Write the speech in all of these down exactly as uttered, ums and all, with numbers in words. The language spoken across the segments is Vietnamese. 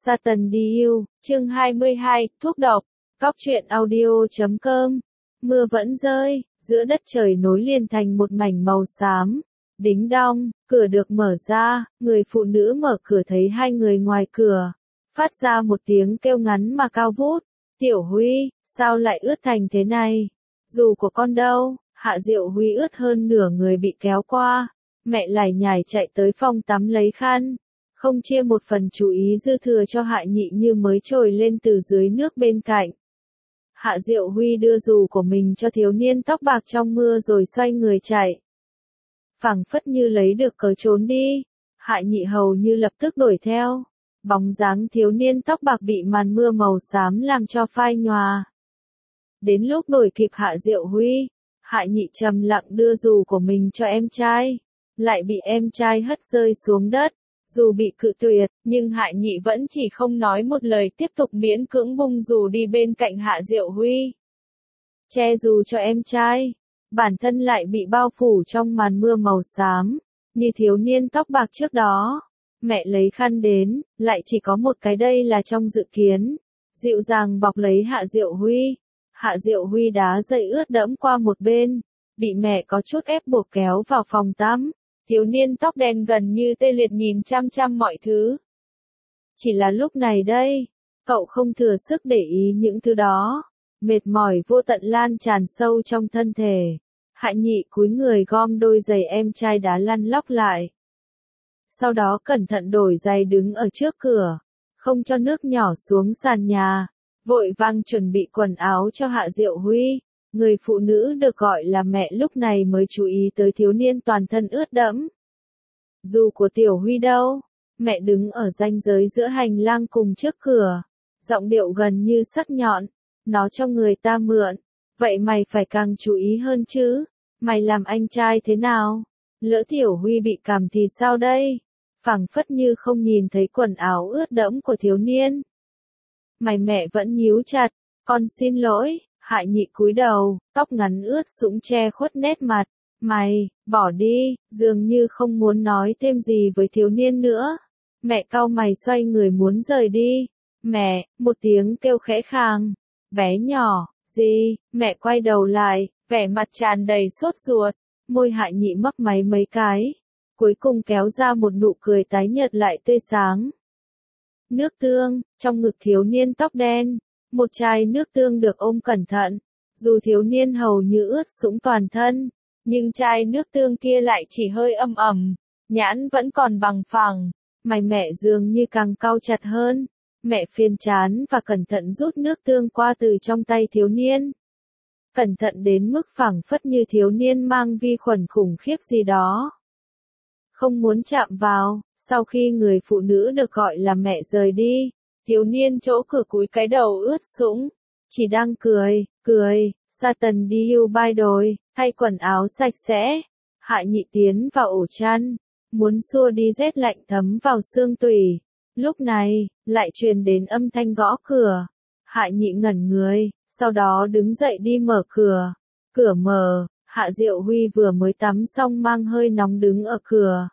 Satan đi yêu, chương hai mươi hai, thuốc độc, Cóc truyện audio chấm com. Mưa vẫn rơi, giữa đất trời nối liền thành một mảnh màu xám. Đính đong, cửa được mở ra, người phụ nữ mở cửa thấy hai người ngoài cửa. Phát ra một tiếng kêu ngắn mà cao vút. Tiểu Huy, sao lại ướt thành thế này? Dù của con đâu? Hạ Diệu Huy ướt hơn nửa người bị kéo qua. Mẹ lải nhải chạy tới phòng tắm lấy khăn. Không chia một phần chú ý dư thừa cho Hạ Nhị như mới trồi lên từ dưới nước bên cạnh. Hạ Diệu Huy đưa dù của mình cho thiếu niên tóc bạc trong mưa rồi xoay người chạy. Phảng phất như lấy được cớ trốn đi. Hạ Nhị hầu như lập tức đuổi theo. Bóng dáng thiếu niên tóc bạc bị màn mưa màu xám làm cho phai nhòa. Đến lúc đuổi kịp Hạ Diệu Huy, Hạ Nhị trầm lặng đưa dù của mình cho em trai. Lại bị em trai hất rơi xuống đất. Dù bị cự tuyệt, nhưng Hạ Nhị vẫn chỉ không nói một lời tiếp tục miễn cưỡng bung dù đi bên cạnh Hạ Diệu Huy. Che dù cho em trai, bản thân lại bị bao phủ trong màn mưa màu xám, như thiếu niên tóc bạc trước đó. Mẹ lấy khăn đến, lại chỉ có một cái đây là trong dự kiến. Dịu dàng bọc lấy Hạ Diệu Huy. Hạ Diệu Huy đá dậy ướt đẫm qua một bên, bị mẹ có chút ép buộc kéo vào phòng tắm. Thiếu niên tóc đen gần như tê liệt nhìn chăm chăm mọi thứ. Chỉ là lúc này đây, cậu không thừa sức để ý những thứ đó. Mệt mỏi vô tận lan tràn sâu trong thân thể. Hạ Nhị cúi người gom đôi giày em trai đá lăn lóc lại. Sau đó cẩn thận đổi giày đứng ở trước cửa, không cho nước nhỏ xuống sàn nhà. Vội vàng chuẩn bị quần áo cho Hạ Diệu Huy. Người phụ nữ được gọi là mẹ lúc này mới chú ý tới thiếu niên toàn thân ướt đẫm. Dù của Tiểu Huy đâu? Mẹ đứng ở ranh giới giữa hành lang cùng trước cửa. Giọng điệu gần như sắc nhọn. Nó cho người ta mượn. Vậy mày phải càng chú ý hơn chứ. Mày làm anh trai thế nào? Lỡ Tiểu Huy bị cảm thì sao đây? Phảng phất như không nhìn thấy quần áo ướt đẫm của thiếu niên. Mày mẹ vẫn nhíu chặt. Con xin lỗi. Hạ Nhị cúi đầu, tóc ngắn ướt sũng che khuất nét mặt. Mày, bỏ đi, dường như không muốn nói thêm gì với thiếu niên nữa. Mẹ cau mày xoay người muốn rời đi. Mẹ, một tiếng kêu khẽ khàng. Bé nhỏ, gì, mẹ quay đầu lại, vẻ mặt tràn đầy sốt ruột. Môi Hạ Nhị mấp máy mấy cái. Cuối cùng kéo ra một nụ cười tái nhợt lại tươi sáng. Nước tương, trong ngực thiếu niên tóc đen. Một chai nước tương được ôm cẩn thận. Dù thiếu niên hầu như ướt sũng toàn thân, nhưng chai nước tương kia lại chỉ hơi âm ẩm. Nhãn vẫn còn bằng phẳng. Mày mẹ dường như càng cau chặt hơn. Mẹ phiền chán và cẩn thận rút nước tương qua từ trong tay thiếu niên. Cẩn thận đến mức phảng phất như thiếu niên mang vi khuẩn khủng khiếp gì đó. Không muốn chạm vào. Sau khi người phụ nữ được gọi là mẹ rời đi, thiếu niên chỗ cửa cúi cái đầu ướt sũng, chỉ đang cười, cười. Satan đi yêu bai đồi, thay quần áo sạch sẽ. Hạ Nhị tiến vào ổ chăn, muốn xua đi rét lạnh thấm vào xương tủy. Lúc này, lại truyền đến âm thanh gõ cửa. Hạ Nhị ngẩn người, sau đó đứng dậy đi mở cửa. Cửa mở, Hạ Diệu Huy vừa mới tắm xong mang hơi nóng đứng ở cửa.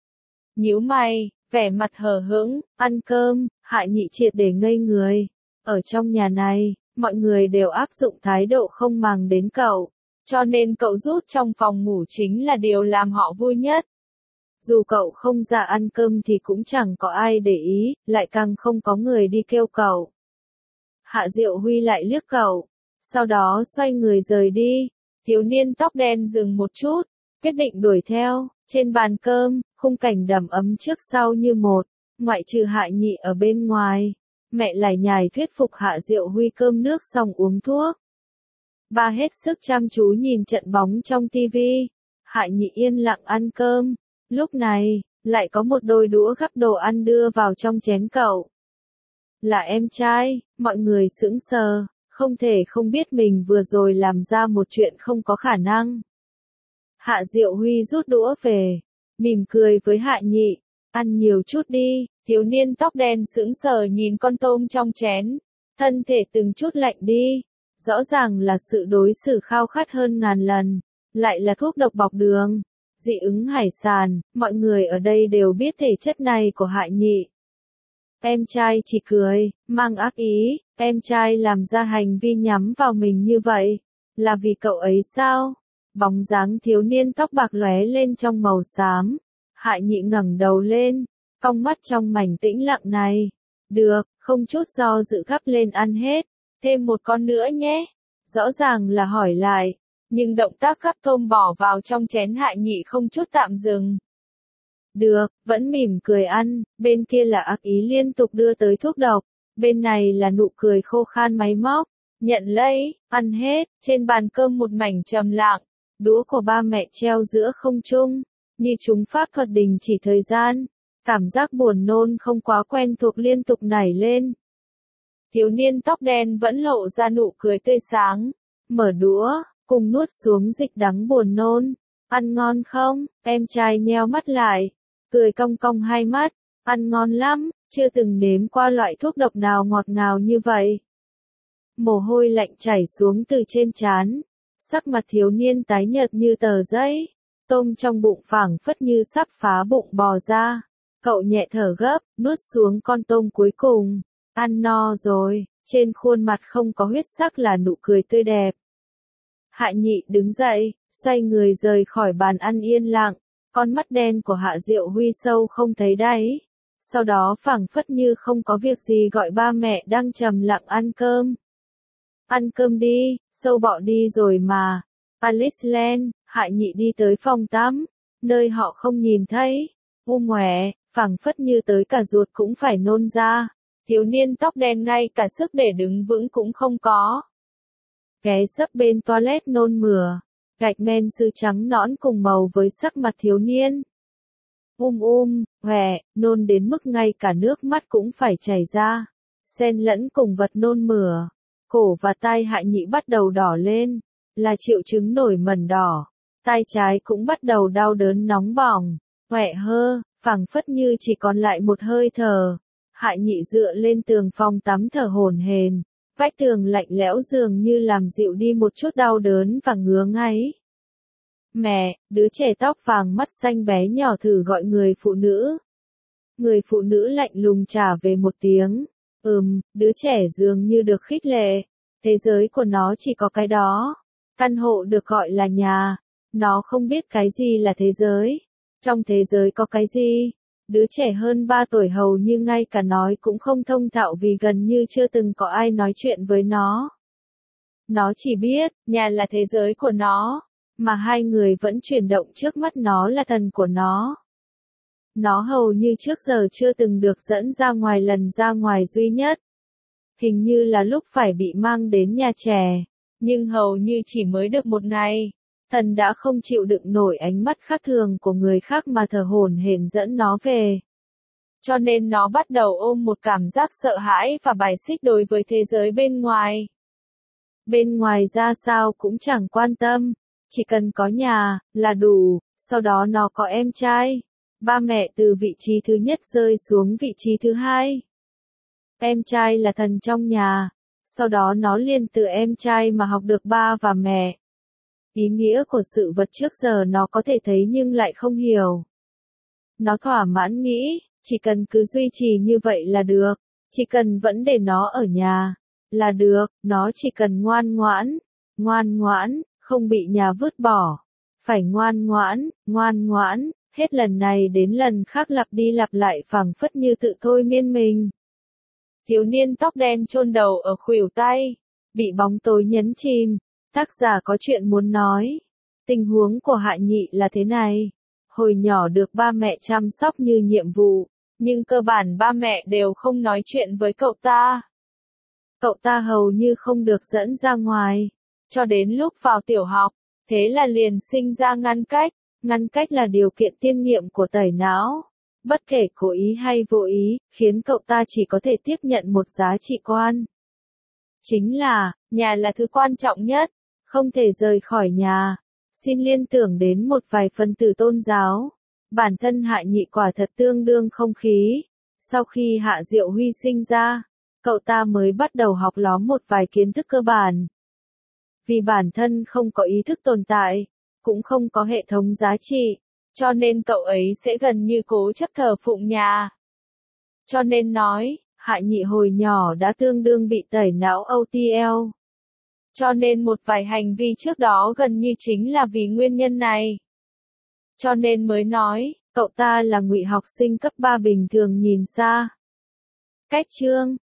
Nhíu mày, vẻ mặt hờ hững, ăn cơm. Hạ Nhị triệt để ngây người. Ở trong nhà này, mọi người đều áp dụng thái độ không màng đến cậu. Cho nên cậu rút trong phòng ngủ chính là điều làm họ vui nhất. Dù cậu không ra ăn cơm thì cũng chẳng có ai để ý, lại càng không có người đi kêu cậu. Hạ Diệu Huy lại liếc cậu. Sau đó xoay người rời đi. Thiếu niên tóc đen dừng một chút, quyết định đuổi theo. Trên bàn cơm, khung cảnh đầm ấm trước sau như một. Ngoại trừ Hạ Nhị ở bên ngoài, mẹ lải nhải thuyết phục Hạ Diệu Huy cơm nước xong uống thuốc. Ba hết sức chăm chú nhìn trận bóng trong tivi. Hạ Nhị yên lặng ăn cơm. Lúc này, lại có một đôi đũa gắp đồ ăn đưa vào trong chén cậu. Là em trai, mọi người sững sờ, không thể không biết mình vừa rồi làm ra một chuyện không có khả năng. Hạ Diệu Huy rút đũa về, mỉm cười với Hạ Nhị. Ăn nhiều chút đi. Thiếu niên tóc đen sững sờ nhìn con tôm trong chén. Thân thể từng chút lạnh đi. Rõ ràng là sự đối xử khao khát hơn ngàn lần. Lại là thuốc độc bọc đường. Dị ứng hải sản. Mọi người ở đây đều biết thể chất này của Hạ Nhị. Em trai chỉ cười, mang ác ý, em trai làm ra hành vi nhắm vào mình như vậy, là vì cậu ấy sao? Bóng dáng thiếu niên tóc bạc lóe lên trong màu xám. Hạ Nhị ngẩng đầu lên, cong mắt trong mảnh tĩnh lặng này. Được, không chút do dự gắp lên ăn hết. Thêm một con nữa nhé. Rõ ràng là hỏi lại, nhưng động tác gắp tôm bỏ vào trong chén Hạ Nhị không chút tạm dừng. Được, vẫn mỉm cười ăn, bên kia là ác ý liên tục đưa tới thuốc độc, bên này là nụ cười khô khan máy móc. Nhận lấy, ăn hết, trên bàn cơm một mảnh trầm lặng, đũa của ba mẹ treo giữa không trung, như chúng pháp thuật đình chỉ thời gian. Cảm giác buồn nôn không quá quen thuộc liên tục nảy lên. Thiếu niên tóc đen vẫn lộ ra nụ cười tươi sáng, mở đũa, cùng nuốt xuống dịch đắng buồn nôn. Ăn ngon không? Em trai nheo mắt lại, cười cong cong hai mắt. Ăn ngon lắm, chưa từng nếm qua loại thuốc độc nào ngọt ngào như vậy. Mồ hôi lạnh chảy xuống từ trên trán, sắc mặt thiếu niên tái nhợt như tờ giấy. Tôm trong bụng phảng phất như sắp phá bụng bò ra. Cậu nhẹ thở gấp, nuốt xuống con tôm cuối cùng. Ăn no rồi, trên khuôn mặt không có huyết sắc là nụ cười tươi đẹp. Hạ Nhị đứng dậy, xoay người rời khỏi bàn ăn yên lặng. Con mắt đen của Hạ Diệu Huy sâu không thấy đáy. Sau đó phảng phất như không có việc gì gọi ba mẹ đang trầm lặng ăn cơm. Ăn cơm đi, sâu bọ đi rồi mà. Alice Len, Hạ Nhị đi tới phòng tắm, nơi họ không nhìn thấy. U ngoẻ, phảng phất như tới cả ruột cũng phải nôn ra. Thiếu niên tóc đen ngay cả sức để đứng vững cũng không có. Ghé sấp bên toilet nôn mửa, gạch men sư trắng nõn cùng màu với sắc mặt thiếu niên. Um um, hòe, nôn đến mức ngay cả nước mắt cũng phải chảy ra. Xen lẫn cùng vật nôn mửa. Cổ và tai Hạ Nhị bắt đầu đỏ lên, là triệu chứng nổi mẩn đỏ. Tai trái cũng bắt đầu đau đớn nóng bỏng, hoẹ hơ, phảng phất như chỉ còn lại một hơi thở. Hạ Nhị dựa lên tường phòng tắm thở hổn hển, vách tường lạnh lẽo dường như làm dịu đi một chút đau đớn và ngứa ngáy. Mẹ, đứa trẻ tóc vàng mắt xanh bé nhỏ thử gọi người phụ nữ. Người phụ nữ lạnh lùng trả về một tiếng. Ừm, đứa trẻ dường như được khích lệ. Thế giới của nó chỉ có cái đó. Căn hộ được gọi là nhà. Nó không biết cái gì là thế giới. Trong thế giới có cái gì? Đứa trẻ hơn ba tuổi hầu như ngay cả nói cũng không thông thạo vì gần như chưa từng có ai nói chuyện với nó. Nó chỉ biết, nhà là thế giới của nó, mà hai người vẫn chuyển động trước mắt nó là thần của nó. Nó hầu như trước giờ chưa từng được dẫn ra ngoài lần ra ngoài duy nhất. Hình như là lúc phải bị mang đến nhà trẻ, nhưng hầu như chỉ mới được một ngày. Thần đã không chịu đựng nổi ánh mắt khác thường của người khác mà thở hổn hển dẫn nó về. Cho nên nó bắt đầu ôm một cảm giác sợ hãi và bài xích đối với thế giới bên ngoài. Bên ngoài ra sao cũng chẳng quan tâm, chỉ cần có nhà, là đủ, sau đó nó có em trai. Ba mẹ từ vị trí thứ nhất rơi xuống vị trí thứ hai. Em trai là thần trong nhà, sau đó nó liền từ em trai mà học được ba và mẹ. Ý nghĩa của sự vật trước giờ nó có thể thấy nhưng lại không hiểu. Nó thỏa mãn nghĩ, chỉ cần cứ duy trì như vậy là được, chỉ cần vẫn để nó ở nhà, là được, nó chỉ cần ngoan ngoãn, ngoan ngoãn, không bị nhà vứt bỏ. Phải ngoan ngoãn, ngoan ngoãn, hết lần này đến lần khác lặp đi lặp lại phảng phất như tự thôi miên mình. Thiếu niên tóc đen chôn đầu ở khuỷu tay, bị bóng tối nhấn chìm. Tác giả có chuyện muốn nói. Tình huống của Hạ Nhị là thế này. Hồi nhỏ được ba mẹ chăm sóc như nhiệm vụ, nhưng cơ bản ba mẹ đều không nói chuyện với cậu ta. Cậu ta hầu như không được dẫn ra ngoài, cho đến lúc vào tiểu học, thế là liền sinh ra ngăn cách. Ngăn cách là điều kiện tiên nghiệm của tẩy não. Bất kể cố ý hay vô ý, khiến cậu ta chỉ có thể tiếp nhận một giá trị quan. Chính là, nhà là thứ quan trọng nhất, không thể rời khỏi nhà. Xin liên tưởng đến một vài phần tử tôn giáo. Bản thân Hạ Nhị quả thật tương đương không khí. Sau khi Hạ Diệu Huy sinh ra, cậu ta mới bắt đầu học lóm một vài kiến thức cơ bản. Vì bản thân không có ý thức tồn tại, cũng không có hệ thống giá trị, cho nên cậu ấy sẽ gần như cố chấp thờ phụng nhà. Cho nên nói, Hạ Nhị hồi nhỏ đã tương đương bị tẩy não O T L. Cho nên một vài hành vi trước đó gần như chính là vì nguyên nhân này. Cho nên mới nói, cậu ta là ngụy học sinh cấp ba bình thường nhìn xa. Cách chương